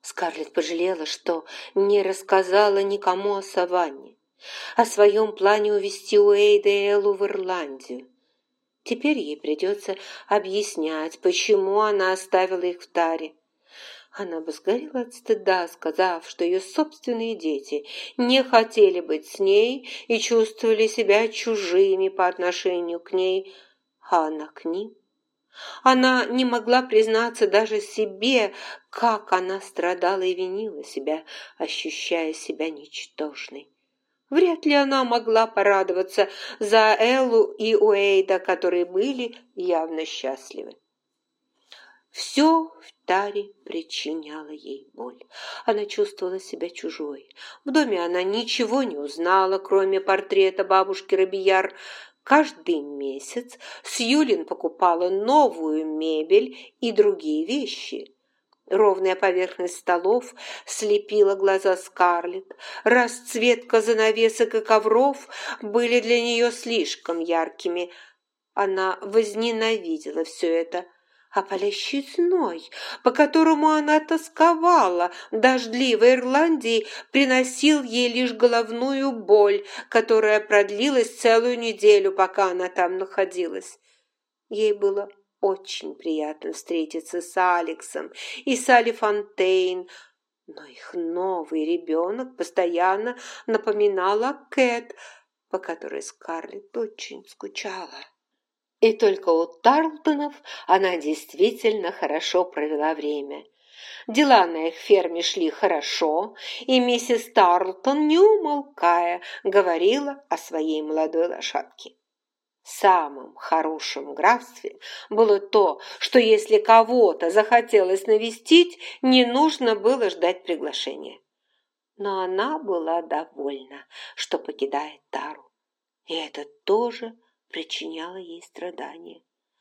Скарлетт пожалела, что не рассказала никому о саванне, о своем плане увезти Уэйда и Эллу в Ирландию. Теперь ей придется объяснять, почему она оставила их в таре. Она бы сгорела от стыда, сказав, что ее собственные дети не хотели быть с ней и чувствовали себя чужими по отношению к ней, а она к ним. Она не могла признаться даже себе, как она страдала и винила себя, ощущая себя ничтожной. Вряд ли она могла порадоваться за Эллу и Уэйда, которые были явно счастливы. Все в таре причиняло ей боль. Она чувствовала себя чужой. В доме она ничего не узнала, кроме портрета бабушки Робияр. Каждый месяц Сьюлин покупала новую мебель и другие вещи. Ровная поверхность столов слепила глаза Скарлетт. Расцветка занавесок и ковров были для нее слишком яркими. Она возненавидела все это. А палящий зной, по которому она тосковала в дождливой Ирландии, приносил ей лишь головную боль, которая продлилась целую неделю, пока она там находилась. Ей было очень приятно встретиться с Алексом и Салли Фонтейн, но их новый ребенок постоянно напоминал о Кэт, по которой Скарлетт очень скучала. И только у Тарлтонов она действительно хорошо провела время. Дела на их ферме шли хорошо, и миссис Тарлтон, не умолкая, говорила о своей молодой лошадке. Самым хорошим в графстве было то, что если кого-то захотелось навестить, не нужно было ждать приглашения. Но она была довольна, что покидает тару, и это тоже причиняло ей страдания.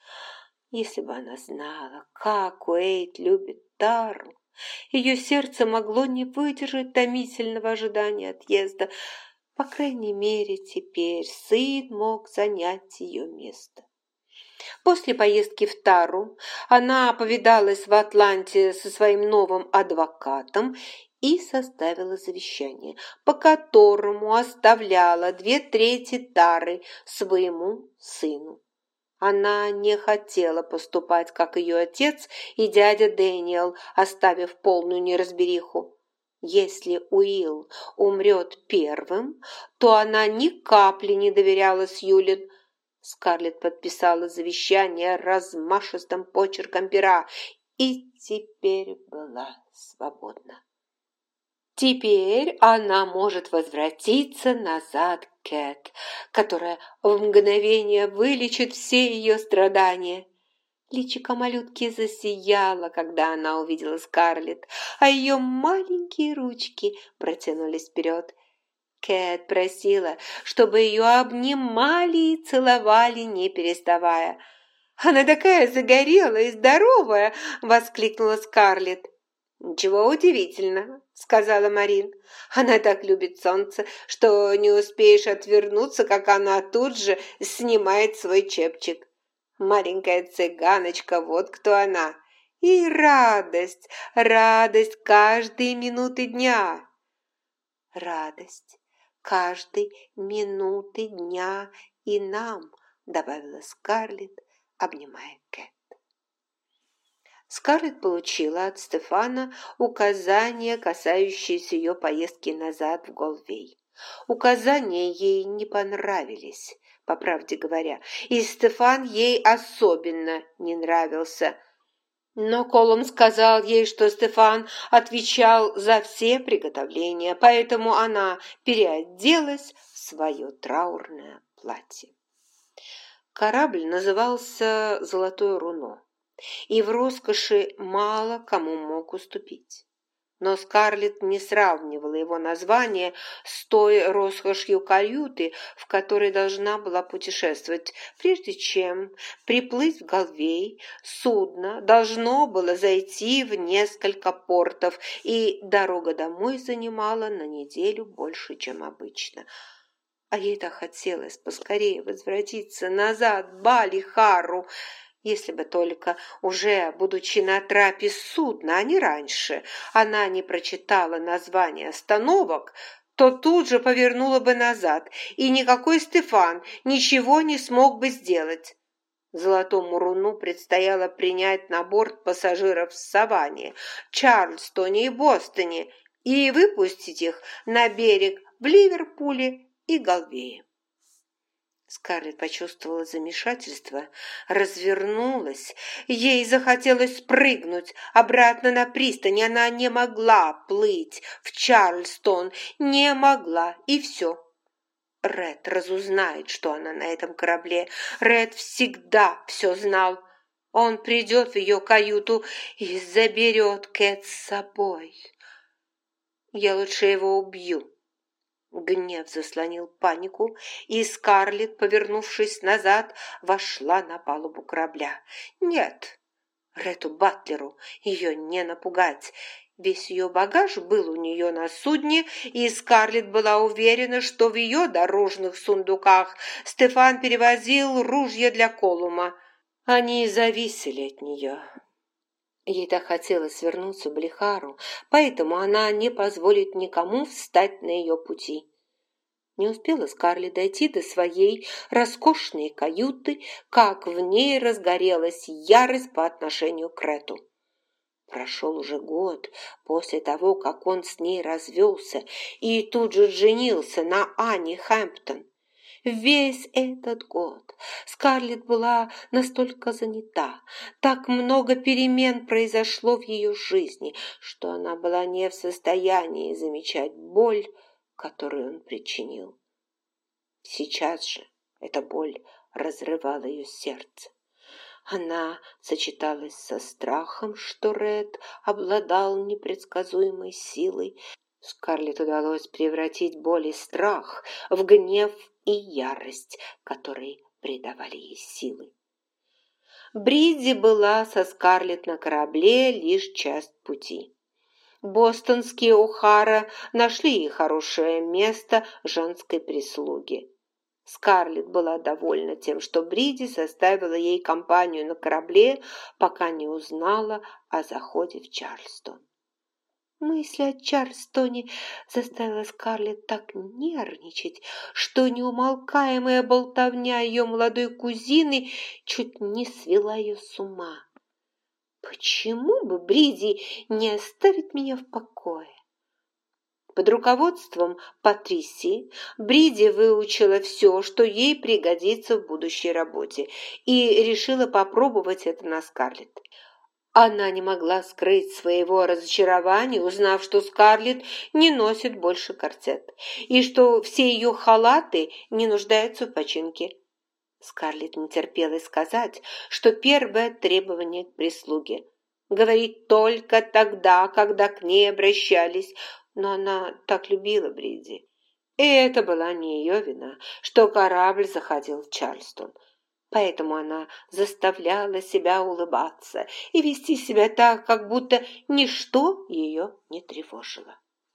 Если бы она знала, как Уэйд любит тару, ее сердце могло не выдержать томительного ожидания отъезда. По крайней мере, теперь сын мог занять ее место. После поездки в Тару она повидалась в Атланте со своим новым адвокатом и составила завещание, по которому оставляла 2/3 Тары своему сыну. Она не хотела поступать, как ее отец и дядя Дэниел, оставив полную неразбериху. Если Уилл умрет первым, то она ни капли не доверяла Сьюлин. Скарлетт подписала завещание размашистым почерком пера и теперь была свободна. Теперь она может возвратиться назад к Кэт, которая в мгновение вылечит все ее страдания. Личико малютки засияло, когда она увидела Скарлетт, а ее маленькие ручки протянулись вперед. Кэт просила, чтобы ее обнимали и целовали, не переставая. «Она такая загорелая и здоровая!» — воскликнула Скарлетт. «Ничего удивительного», — сказала Марин. «Она так любит солнце, что не успеешь отвернуться, как она тут же снимает свой чепчик. Маленькая цыганочка, вот кто она. И радость, радость каждой минуты дня». «Радость каждой минуты дня и нам», — добавила Скарлетт, обнимая Кэт. Скарлетт получила от Стефана указания, касающиеся ее поездки назад в Голвей. Указания ей не понравились, по правде говоря, и Стефан ей особенно не нравился. Но Колум сказал ей, что Стефан отвечал за все приготовления, поэтому она переоделась в свое траурное платье. Корабль назывался «Золотое руно», и в роскоши мало кому мог уступить. Но Скарлетт не сравнивала его название с той роскошью каюты, в которой должна была путешествовать. Прежде чем приплыть в Голвей, судно должно было зайти в несколько портов, и дорога домой занимала на неделю больше, чем обычно. А ей так хотелось поскорее возвратиться назад в Балли-Харру. Если бы только уже, будучи на трапе судна, а не раньше, она не прочитала название остановок, то тут же повернула бы назад, и никакой Стефан ничего не смог бы сделать. Золотому руну предстояло принять на борт пассажиров в Саванне, Чарльстоне и Бостоне и выпустить их на берег в Ливерпуле и Галвее. Скарлетт почувствовала замешательство, развернулась. Ей захотелось спрыгнуть обратно на пристань. Она не могла плыть в Чарльстон, не могла, и все. Ред разузнает, что она на этом корабле. Ред всегда все знал. Он придет в ее каюту и заберет Кэт с собой. Я лучше его убью. Гнев заслонил панику, и Скарлетт, повернувшись назад, вошла на палубу корабля. Нет, Ретту Батлеру ее не напугать. Весь ее багаж был у нее на судне, и Скарлетт была уверена, что в ее дорожных сундуках Стефан перевозил ружья для Колума. Они зависели от нее. Ей так хотелось вернуться в Блихару, поэтому она не позволит никому встать на ее пути. Не успела Скарлетт дойти до своей роскошной каюты, как в ней разгорелась ярость по отношению к Ретту. Прошел уже год после того, как он с ней развелся и тут же женился на Анне Хэмптон. Весь этот год Скарлетт была настолько занята, так много перемен произошло в ее жизни, что она была не в состоянии замечать боль, которую он причинил. Сейчас же эта боль разрывала ее сердце. Она сочеталась со страхом, что Ред обладал непредсказуемой силой. Скарлетт удалось превратить боль и страх в гнев и ярость, которые придавали ей силы. Бриди была со Скарлетт на корабле лишь часть пути. Бостонские О'Хара нашли ей хорошее место женской прислуги. Скарлетт была довольна тем, что Бриди составила ей компанию на корабле, пока не узнала о заходе в Чарльстон. Мысль о Чарльстоне заставила Скарлетт так нервничать, что неумолкаемая болтовня ее молодой кузины чуть не свела ее с ума. Почему бы Бриди не оставить меня в покое? Под руководством Патрисии Бриди выучила все, что ей пригодится в будущей работе, и решила попробовать это на Скарлетт. Она не могла скрыть своего разочарования, узнав, что Скарлетт не носит больше корсет, и что все ее халаты не нуждаются в починке. Скарлетт не терпелось сказать, что первое требование к прислуге – говорить только тогда, когда к ней обращались, но она так любила Бриди. И это была не ее вина, что корабль заходил в Чарльстон. Поэтому она заставляла себя улыбаться и вести себя так, как будто ничто ее не тревожило.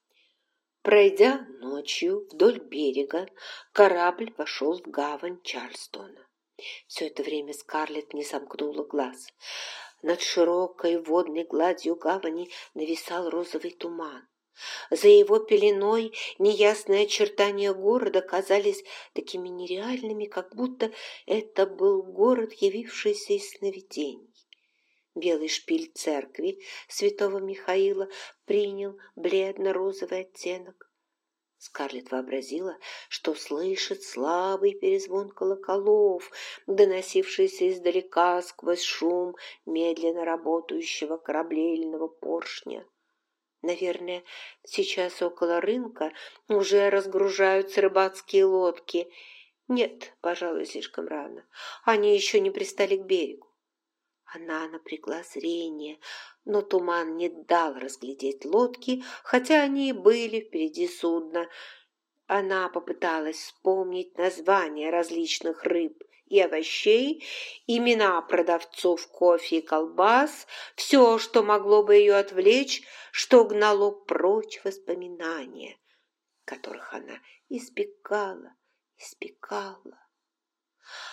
Пройдя ночью вдоль берега, корабль вошел в гавань Чарльстона. Все это время Скарлетт не сомкнула глаз. Над широкой водной гладью гавани нависал розовый туман. За его пеленой неясные очертания города казались такими нереальными, как будто это был город, явившийся из сновидений. Белый шпиль церкви святого Михаила принял бледно-розовый оттенок. Скарлетт вообразила, что слышит слабый перезвон колоколов, доносившийся издалека сквозь шум медленно работающего корабельного поршня. Наверное, сейчас около рынка уже разгружаются рыбацкие лодки. Нет, пожалуй, слишком рано. Они еще не пристали к берегу. Она напрягла зрение, но туман не дал разглядеть лодки, хотя они и были впереди судна. Она попыталась вспомнить названия различных рыб и овощей, имена продавцов кофе и колбас, все, что могло бы ее отвлечь, что гнало прочь воспоминания, которых она избегала.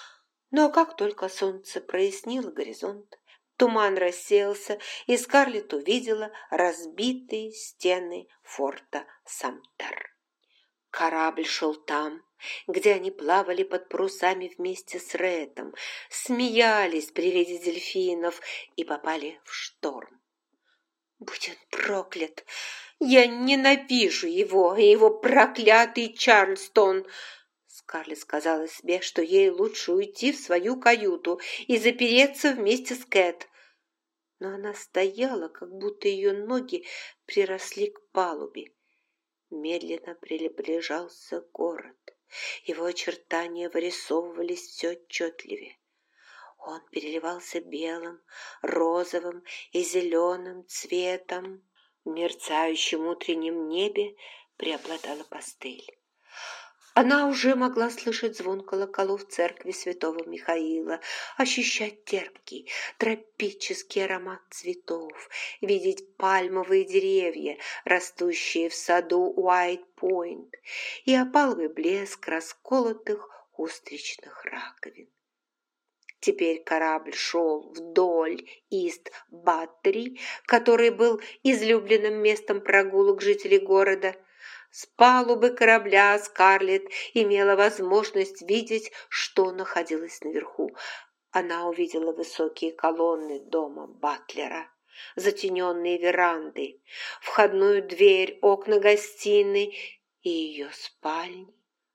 Но как только солнце прояснило горизонт, туман рассеялся, и Скарлетт увидела разбитые стены форта Самтер. Корабль шел там, где они плавали под парусами вместе с Ретом, смеялись при виде дельфинов и попали в шторм. Будь он проклят! Я ненавижу его и его проклятый Чарльстон! Скарлетт сказала себе, что ей лучше уйти в свою каюту и запереться вместе с Кэт. Но она стояла, как будто ее ноги приросли к палубе. Медленно приближался город. Его очертания вырисовывались все отчетливее. Он переливался белым, розовым и зеленым цветом. В мерцающем утреннем небе преобладала пастель. Она уже могла слышать звон колоколов церкви святого Михаила, ощущать терпкий, тропический аромат цветов, видеть пальмовые деревья, растущие в саду Уайт-Пойнт, и опаловый блеск расколотых устричных раковин. Теперь корабль шел вдоль Ист-Баттери, который был излюбленным местом прогулок жителей города. С палубы корабля Скарлетт имела возможность видеть, что находилось наверху. Она увидела высокие колонны дома Батлера, затененные веранды, входную дверь, окна гостиной и ее спальни.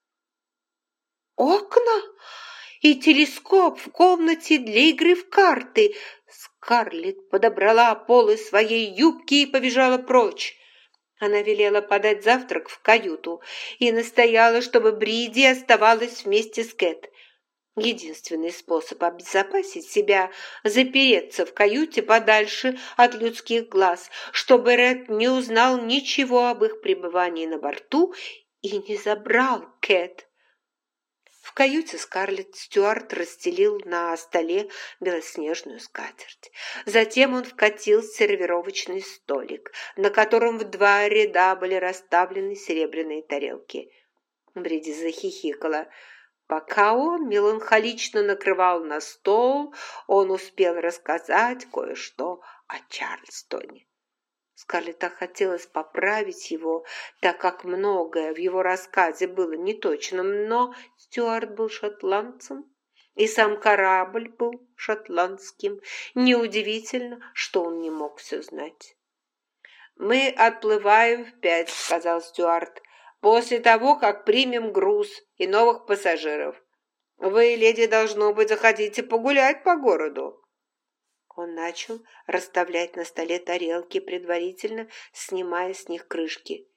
Окна и телескоп в комнате для игры в карты. Скарлетт подобрала полы своей юбки и побежала прочь. Она велела подать завтрак в каюту и настояла, чтобы Бриди оставалась вместе с Кэт. Единственный способ обезопасить себя – запереться в каюте подальше от людских глаз, чтобы Ред не узнал ничего об их пребывании на борту и не забрал Кэт. В каюте Скарлетт Стюарт расстелил на столе белоснежную скатерть. Затем он вкатил сервировочный столик, на котором в 2 ряда были расставлены серебряные тарелки. Бриди захихикала. Пока он меланхолично накрывал на стол, он успел рассказать кое-что о Чарльстоне. Скарлетт так хотелось поправить его, так как многое в его рассказе было неточным, но Стюарт был шотландцем, и сам корабль был шотландским. Неудивительно, что он не мог все знать. «Мы отплываем в 5, — сказал Стюарт, — после того, как примем груз и новых пассажиров. Вы, леди, должно быть, захотите погулять по городу». Он начал расставлять на столе тарелки, предварительно снимая с них крышки.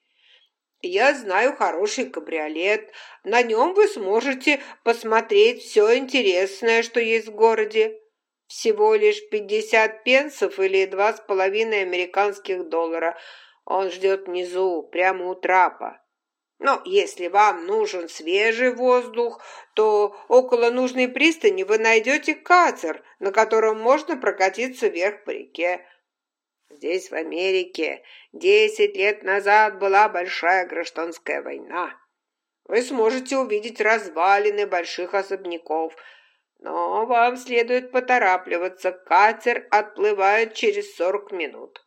«Я знаю хороший кабриолет. На нем вы сможете посмотреть все интересное, что есть в городе. Всего лишь 50 пенсов или 2,5 американских доллара. Он ждет внизу, прямо у трапа. Но если вам нужен свежий воздух, то около нужной пристани вы найдете катер, на котором можно прокатиться вверх по реке. Здесь, в Америке, 10 лет назад была большая гражданская война. Вы сможете увидеть развалины больших особняков, но вам следует поторапливаться. Катер отплывает через 40 минут.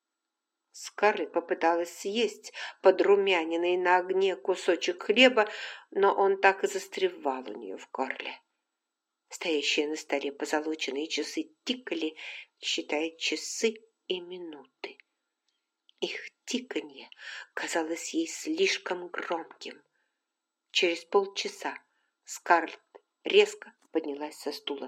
Скарлетт попыталась съесть подрумяненный на огне кусочек хлеба, но он так и застревал у нее в горле. Стоящие на столе позолоченные часы тикали, считая часы и минуты. Их тиканье казалось ей слишком громким. Через полчаса Скарлетт резко поднялась со стула.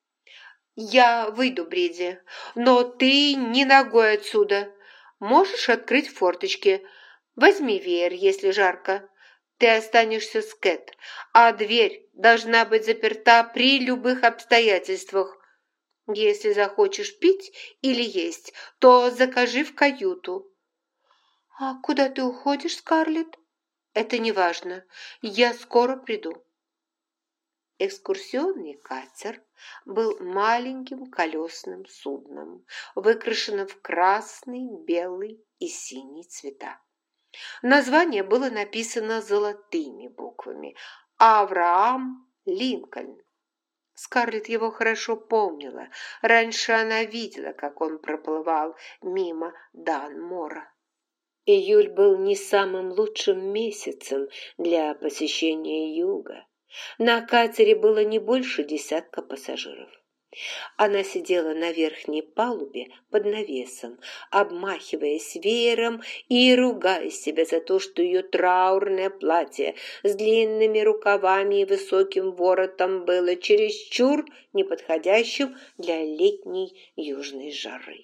«Я выйду, Бриди, но ты не ногой отсюда. Можешь открыть форточки. Возьми веер, если жарко. Ты останешься с Кэт, а дверь должна быть заперта при любых обстоятельствах. Если захочешь пить или есть, то закажи в каюту». «А куда ты уходишь, Скарлетт?» «Это не важно. Я скоро приду». Экскурсионный катер был маленьким колесным судном, выкрашенным в красный, белый и синий цвета. Название было написано золотыми буквами «Авраам Линкольн». Скарлетт его хорошо помнила. Раньше она видела, как он проплывал мимо Данмора. Июль был не самым лучшим месяцем для посещения юга. На катере было не больше десятка пассажиров. Она сидела на верхней палубе под навесом, обмахиваясь веером и ругая себя за то, что ее траурное платье с длинными рукавами и высоким воротом было чересчур неподходящим для летней южной жары.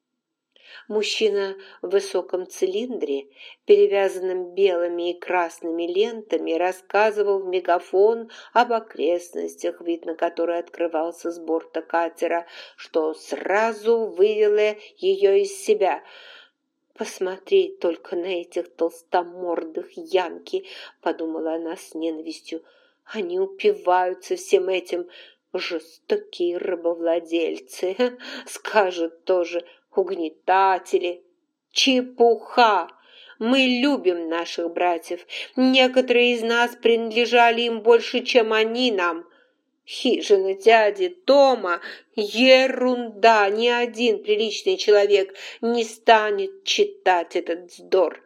Мужчина в высоком цилиндре, перевязанном белыми и красными лентами, рассказывал в мегафон об окрестностях, вид на который открывался с борта катера, что сразу вывело ее из себя. «Посмотреть только на этих толстомордых янки», — подумала она с ненавистью. «Они упиваются всем этим, жестокие рабовладельцы, скажут тоже». Угнетатели. Чепуха! Мы любим наших братьев. Некоторые из нас принадлежали им больше, чем они нам. Хижина дяди Тома — ерунда. Ни один приличный человек не станет читать этот вздор.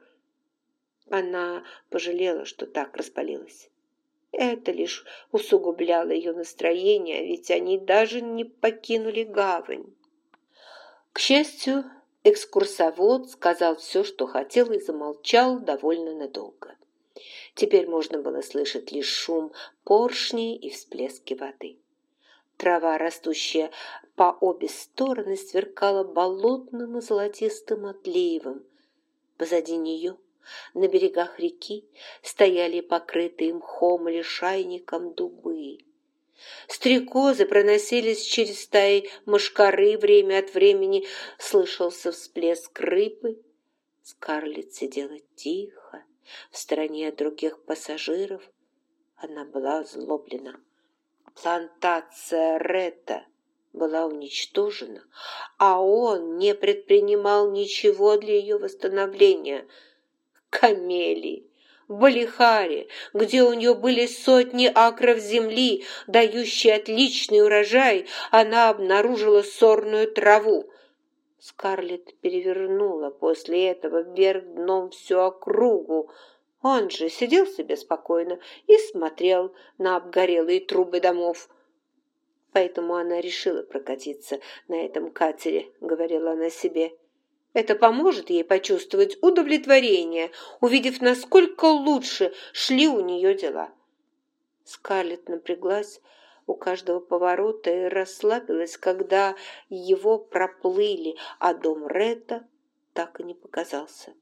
Она пожалела, что так распалилась. Это лишь усугубляло ее настроение, ведь они даже не покинули гавань. К счастью, экскурсовод сказал все, что хотел, и замолчал довольно надолго. Теперь можно было слышать лишь шум поршней и всплески воды. Трава, растущая по обе стороны, сверкала болотным и золотистым отливом. Позади нее, на берегах реки, стояли покрытые мхом или шайником дубы. Стрекозы проносились через стаи мошкары, время от времени слышался всплеск рыбы. Скарлетт сидела тихо, в стороне от других пассажиров. Она была озлоблена. Плантация Ретта была уничтожена, а он не предпринимал ничего для ее восстановления. Камелии! В Балихаре, где у нее были сотни акров земли, дающие отличный урожай, она обнаружила сорную траву. Скарлетт перевернула после этого вверх дном всю округу. Он же сидел себе спокойно и смотрел на обгорелые трубы домов. Поэтому она решила прокатиться на этом катере, говорила она себе. Это поможет ей почувствовать удовлетворение, увидев, насколько лучше шли у нее дела. Скарлетт напряглась у каждого поворота и расслабилась, когда его проплыли, а дом Ретта так и не показался.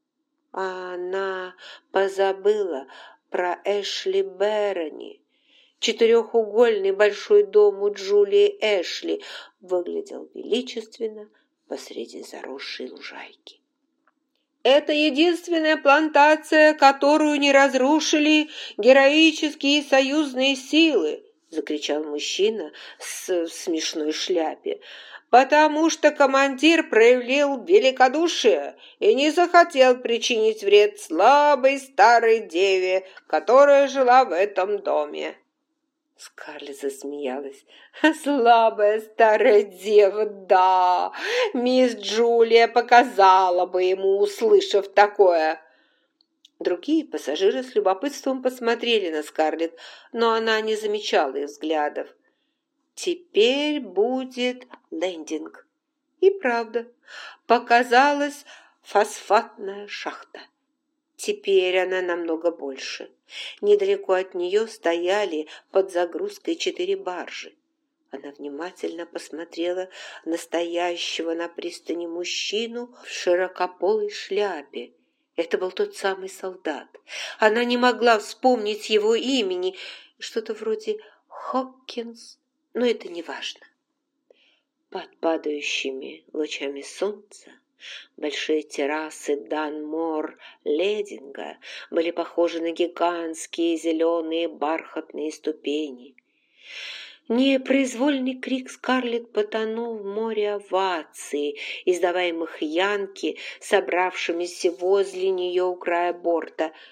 А она позабыла про Эшли Беррони. Четырехугольный большой дом у Джулии Эшли выглядел величественно посреди заросшей лужайки. «Это единственная плантация, которую не разрушили героические союзные силы!» — закричал мужчина в смешной шляпе, «потому что командир проявил великодушие и не захотел причинить вред слабой старой деве, которая жила в этом доме». Скарлетт засмеялась. «Слабая старая дева, да! Мисс Джулия показала бы ему, услышав такое!» Другие пассажиры с любопытством посмотрели на Скарлетт, но она не замечала их взглядов. «Теперь будет лендинг». И правда, показалась фосфатная шахта. Теперь она намного больше. Недалеко от нее стояли под загрузкой 4 баржи. Она внимательно посмотрела на стоящего на пристани мужчину в широкополой шляпе. Это был тот самый солдат. Она не могла вспомнить его имени, что-то вроде Хокинс, но это не важно. Под падающими лучами солнца большие террасы Данмор-Лединга были похожи на гигантские зеленые бархатные ступени. Непроизвольный крик Скарлетт потонул в море оваций, издаваемых янки, собравшимися возле нее у края борта.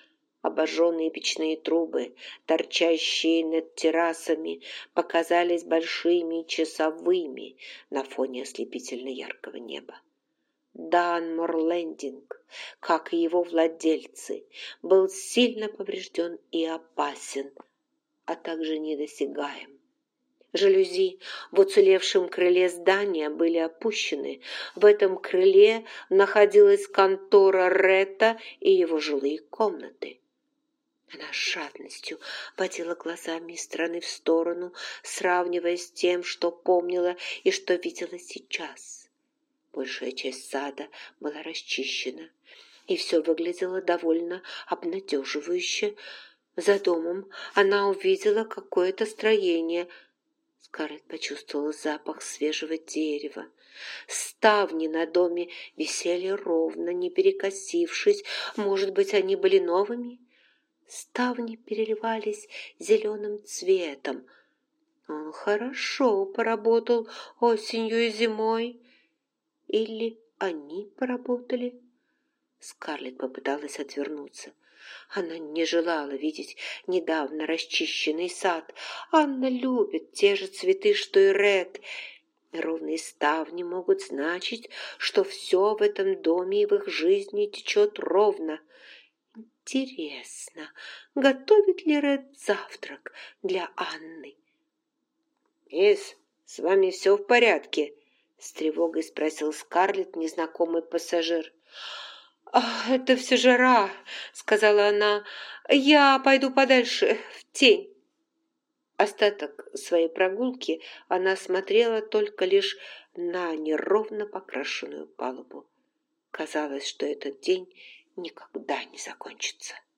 Обожженные печные трубы, торчащие над террасами, показались большими часовыми на фоне ослепительно яркого неба. Данмор-Лендинг, как и его владельцы, был сильно поврежден и опасен, а также недосягаем. Жалюзи в уцелевшем крыле здания были опущены. В этом крыле находилась контора Ретта и его жилые комнаты. Она с жадностью водила глазами из стороны в сторону, сравнивая с тем, что помнила и что видела сейчас. Большая часть сада была расчищена, и все выглядело довольно обнадеживающе. За домом она увидела какое-то строение. Скарлетт почувствовала запах свежего дерева. Ставни на доме висели ровно, не перекосившись. Может быть, они были новыми? Ставни переливались зеленым цветом. Он хорошо поработал осенью и зимой. Или они поработали? Скарлетт попыталась отвернуться. Она не желала видеть недавно расчищенный сад. Анна любит те же цветы, что и Ред. Ровные ставни могут значить, что все в этом доме и в их жизни течет ровно. Интересно, готовит ли Ред завтрак для Анны? «Мисс, с вами все в порядке?» — с тревогой спросил Скарлетт незнакомый пассажир. «Это все жара», — сказала она. «Я пойду подальше, в тень». Остаток своей прогулки она смотрела только лишь на неровно покрашенную палубу. Казалось, что этот день никогда не закончится.